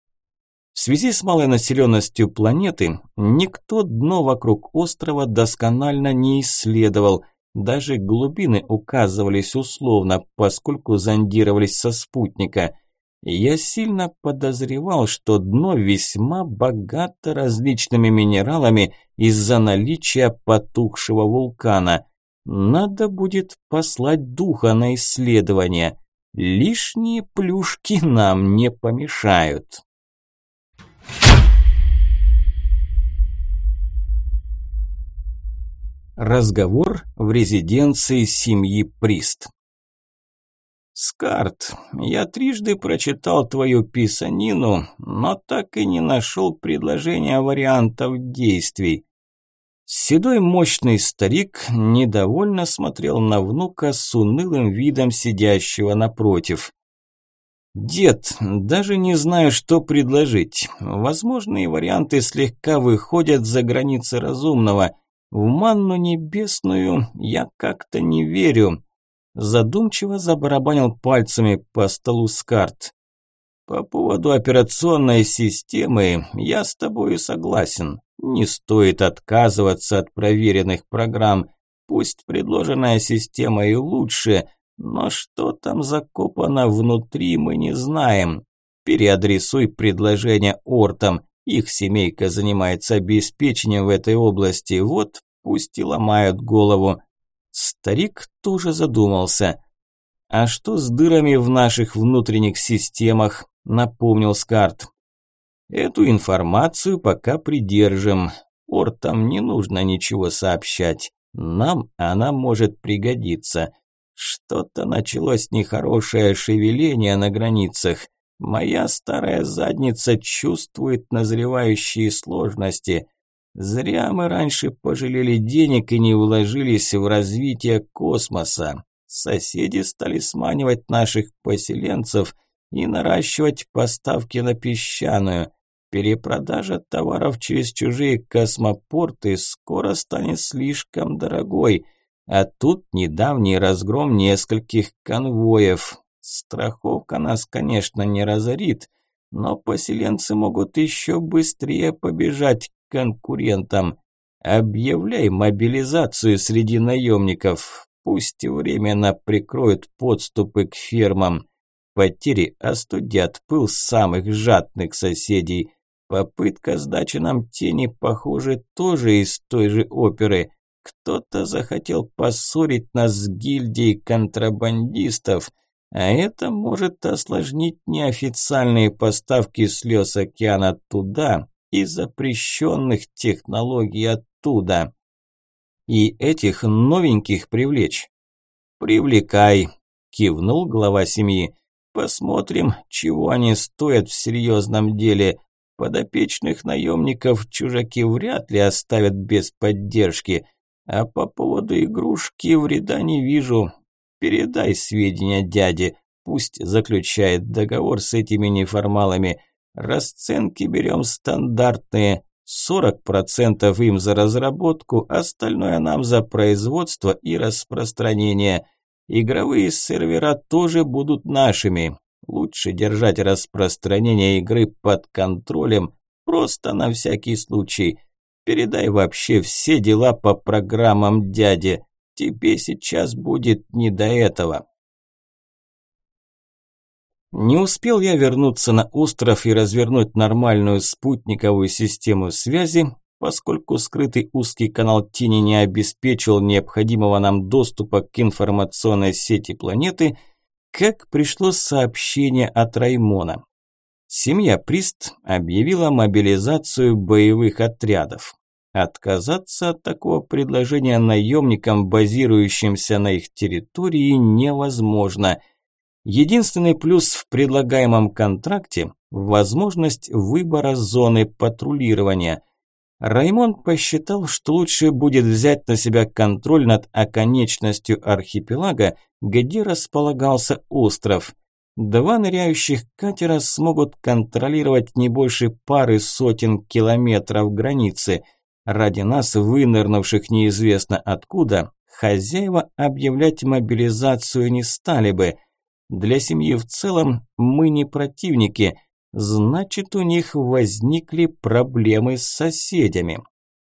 [SPEAKER 1] В связи с малой населенностью планеты никто дно вокруг острова досконально не исследовал. Даже глубины указывались условно, поскольку зондировались со спутника. Я сильно подозревал, что дно весьма богато различными минералами из-за наличия потухшего вулкана. Надо будет послать духа на исследование. Лишние плюшки нам не помешают. Разговор в резиденции семьи Прист. «Скарт, я трижды прочитал твою писанину, но так и не нашел предложения вариантов действий». Седой мощный старик недовольно смотрел на внука с унылым видом сидящего напротив. «Дед, даже не знаю, что предложить. Возможные варианты слегка выходят за границы разумного. В манну небесную я как-то не верю. Задумчиво забарабанил пальцами по столу Скарт. По поводу операционной системы я с тобой согласен. Не стоит отказываться от проверенных программ. Пусть предложенная система и лучше, но что там закопано внутри, мы не знаем. Переадресуй предложение Ортам. Их семейка занимается обеспечением в этой области. Вот пусть и ломают голову. Старик тоже задумался. А что с дырами в наших внутренних системах? Напомнил Скарт. Эту информацию пока придержим. Ортам не нужно ничего сообщать. Нам она может пригодиться. Что-то началось нехорошее шевеление на границах. Моя старая задница чувствует назревающие сложности. Зря мы раньше пожалели денег и не вложились в развитие космоса. Соседи стали сманивать наших поселенцев и наращивать поставки на песчаную. Перепродажа товаров через чужие космопорты скоро станет слишком дорогой, а тут недавний разгром нескольких конвоев. Страховка нас, конечно, не разорит, но поселенцы могут еще быстрее побежать к конкурентам. Объявляй мобилизацию среди наемников, пусть временно прикроют подступы к фермам. Потери остудят пыл самых жадных соседей. Попытка сдачи нам тени, похоже, тоже из той же оперы. Кто-то захотел поссорить нас с гильдией контрабандистов, а это может осложнить неофициальные поставки слез океана туда и запрещенных технологий оттуда. И этих новеньких привлечь. «Привлекай», – кивнул глава семьи. «Посмотрим, чего они стоят в серьезном деле. Подопечных наемников чужаки вряд ли оставят без поддержки. А по поводу игрушки вреда не вижу. Передай сведения дяде, пусть заключает договор с этими неформалами. Расценки берем стандартные, 40% им за разработку, остальное нам за производство и распространение. Игровые сервера тоже будут нашими. Лучше держать распространение игры под контролем, просто на всякий случай. Передай вообще все дела по программам дяде. Тебе сейчас будет не до этого». Не успел я вернуться на остров и развернуть нормальную спутниковую систему связи, поскольку скрытый узкий канал тени не обеспечил необходимого нам доступа к информационной сети планеты, как пришло сообщение от Раймона. Семья Прист объявила мобилизацию боевых отрядов. Отказаться от такого предложения наемникам, базирующимся на их территории, невозможно. Единственный плюс в предлагаемом контракте – возможность выбора зоны патрулирования. Раймон посчитал, что лучше будет взять на себя контроль над оконечностью архипелага, где располагался остров. 2 ныряющих катера смогут контролировать не больше пары сотен километров границы. Ради нас, вынырнувших неизвестно откуда, хозяева объявлять мобилизацию не стали бы. Для семьи в целом мы не противники, значит, у них возникли проблемы с соседями.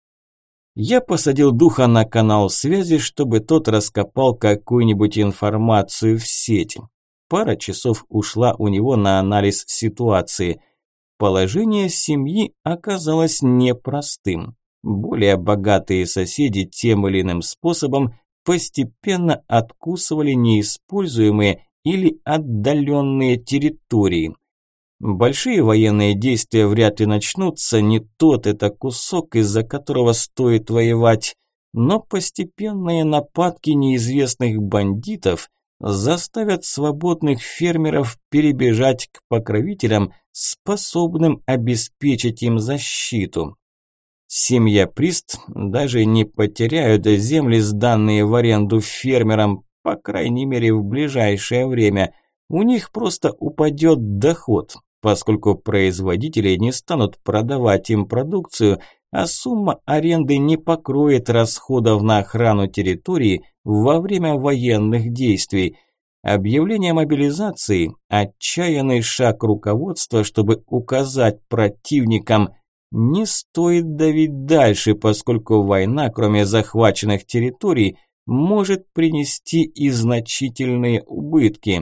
[SPEAKER 1] Я посадил духа на канал связи, чтобы тот раскопал какую-нибудь информацию в сети. Пара часов ушла у него на анализ ситуации. Положение семьи оказалось непростым. Более богатые соседи тем или иным способом постепенно откусывали неиспользуемые или отдаленные территории. Большие военные действия вряд ли начнутся, не тот это кусок, из-за которого стоит воевать, но постепенные нападки неизвестных бандитов заставят свободных фермеров перебежать к покровителям, способным обеспечить им защиту. Семья Прист даже не потеряют земли, сданные в аренду фермерам, по крайней мере в ближайшее время. У них просто упадет доход, поскольку производители не станут продавать им продукцию, а сумма аренды не покроет расходов на охрану территории во время военных действий. Объявление мобилизации – отчаянный шаг руководства, чтобы указать противникам: не стоит давить дальше, поскольку война, кроме захваченных территорий, может принести и значительные убытки.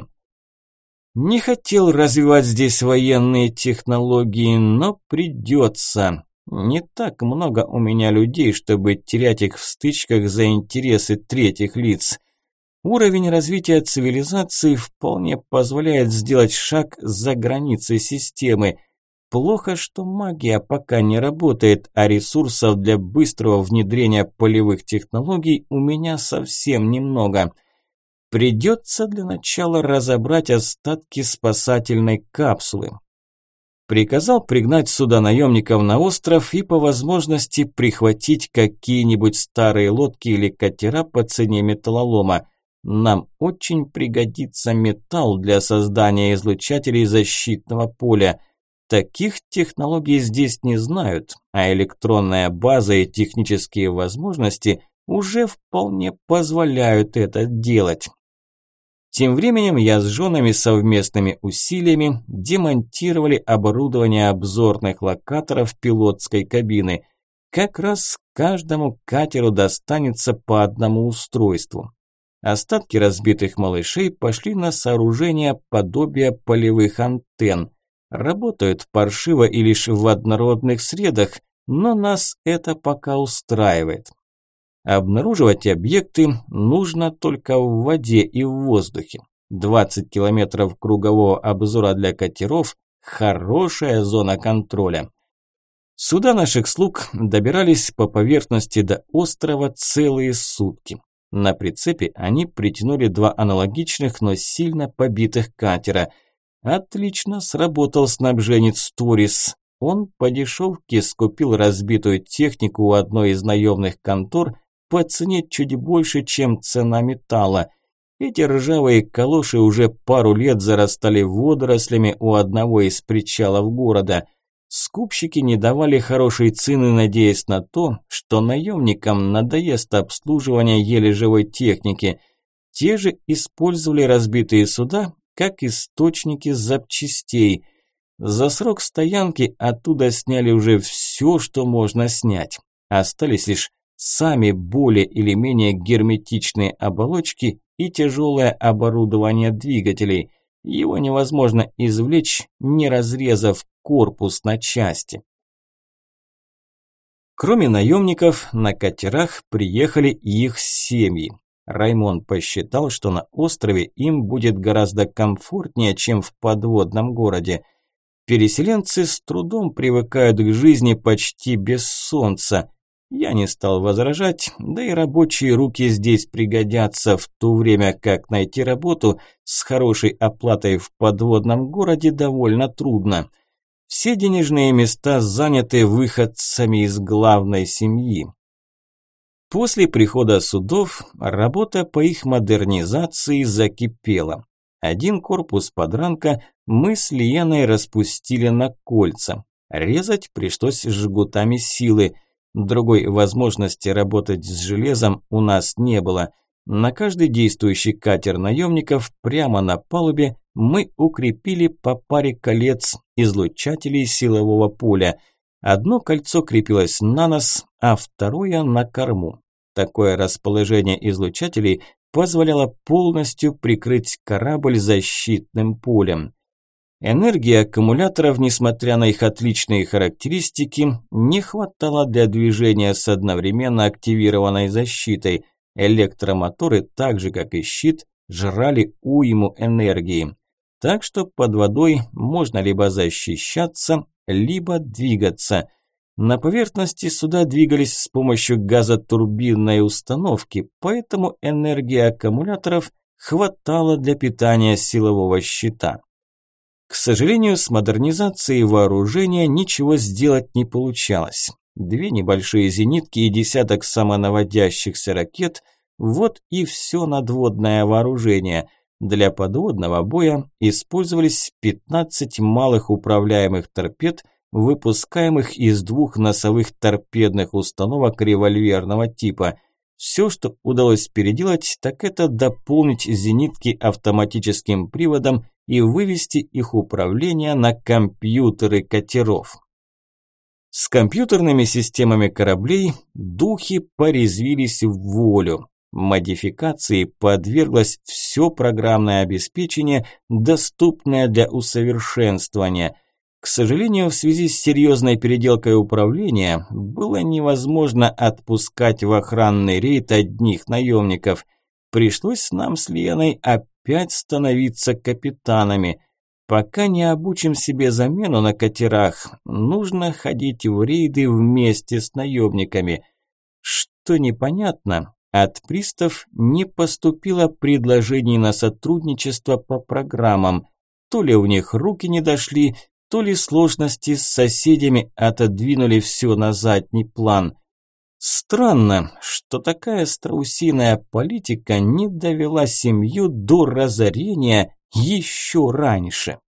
[SPEAKER 1] Не хотел развивать здесь военные технологии, но придется. Не так много у меня людей, чтобы терять их в стычках за интересы третьих лиц. Уровень развития цивилизации вполне позволяет сделать шаг за границы системы. Плохо, что магия пока не работает, а ресурсов для быстрого внедрения полевых технологий у меня совсем немного. Придется для начала разобрать остатки спасательной капсулы. Приказал пригнать суда наемников на остров и по возможности прихватить какие-нибудь старые лодки или катера по цене металлолома. Нам очень пригодится металл для создания излучателей защитного поля. Таких технологий здесь не знают, а электронная база и технические возможности уже вполне позволяют это делать. Тем временем я с женами совместными усилиями демонтировали оборудование обзорных локаторов пилотской кабины. Как раз каждому катеру достанется по одному устройству. Остатки разбитых малышей пошли на сооружение подобия полевых антенн. Работают паршиво и лишь в однородных средах, но нас это пока устраивает. Обнаруживать объекты нужно только в воде и в воздухе. 20 километров кругового обзора для катеров – хорошая зона контроля. Суда наших слуг добирались по поверхности до острова целые сутки. На прицепе они притянули 2 аналогичных, но сильно побитых катера. Отлично сработал снабженец Торис. Он по дешевке скупил разбитую технику у одной из наемных контор по цене чуть больше, чем цена металла. Эти ржавые калоши уже пару лет зарастали водорослями у одного из причалов города. Скупщики не давали хорошей цены, надеясь на то, что наемникам надоест обслуживание еле живой техники. Те же использовали разбитые суда как источники запчастей. За срок стоянки оттуда сняли уже все, что можно снять. Остались лишь сами более или менее герметичные оболочки и тяжелое оборудование двигателей. Его невозможно извлечь, не разрезав корпус на части. Кроме наемников, на катерах приехали и их семьи. Раймон посчитал, что на острове им будет гораздо комфортнее, чем в подводном городе. Переселенцы с трудом привыкают к жизни почти без солнца. Я не стал возражать, да и рабочие руки здесь пригодятся, в то время как найти работу с хорошей оплатой в подводном городе довольно трудно. Все денежные места заняты выходцами из главной семьи. После прихода судов работа по их модернизации закипела. Один корпус подранка мы с Лиеной распустили на кольца. Резать пришлось жгутами силы. Другой возможности работать с железом у нас не было. На каждый действующий катер наемников прямо на палубе мы укрепили по паре колец излучателей силового поля. Одно кольцо крепилось на нос, а второе на корму. Такое расположение излучателей позволяло полностью прикрыть корабль защитным полем. Энергии аккумуляторов, несмотря на их отличные характеристики, не хватало для движения с одновременно активированной защитой. Электромоторы, так же как и щит, жрали уйму энергии. Так что под водой можно либо защищаться, либо двигаться. На поверхности суда двигались с помощью газотурбинной установки, поэтому энергии аккумуляторов хватало для питания силового щита. К сожалению, с модернизацией вооружения ничего сделать не получалось. 2 небольшие зенитки и десяток самонаводящихся ракет – вот и все надводное вооружение. Для подводного боя использовались 15 малых управляемых торпед, выпускаемых из 2 носовых торпедных установок револьверного типа. Все, что удалось переделать, так это дополнить зенитки автоматическим приводом и вывести их управление на компьютеры катеров. С компьютерными системами кораблей духи порезвились в волю. Модификации подверглось все программное обеспечение, доступное для усовершенствования. К сожалению, в связи с серьезной переделкой управления было невозможно отпускать в охранный рейд одних наемников. Пришлось нам с Леной опять становиться капитанами. Пока не обучим себе замену на катерах, нужно ходить в рейды вместе с наемниками. Что непонятно, от пристав не поступило предложений на сотрудничество по программам. То ли у них руки не дошли, то ли сложности с соседями отодвинули все на задний план. Странно, что такая страусиная политика не довела семью до разорения еще раньше.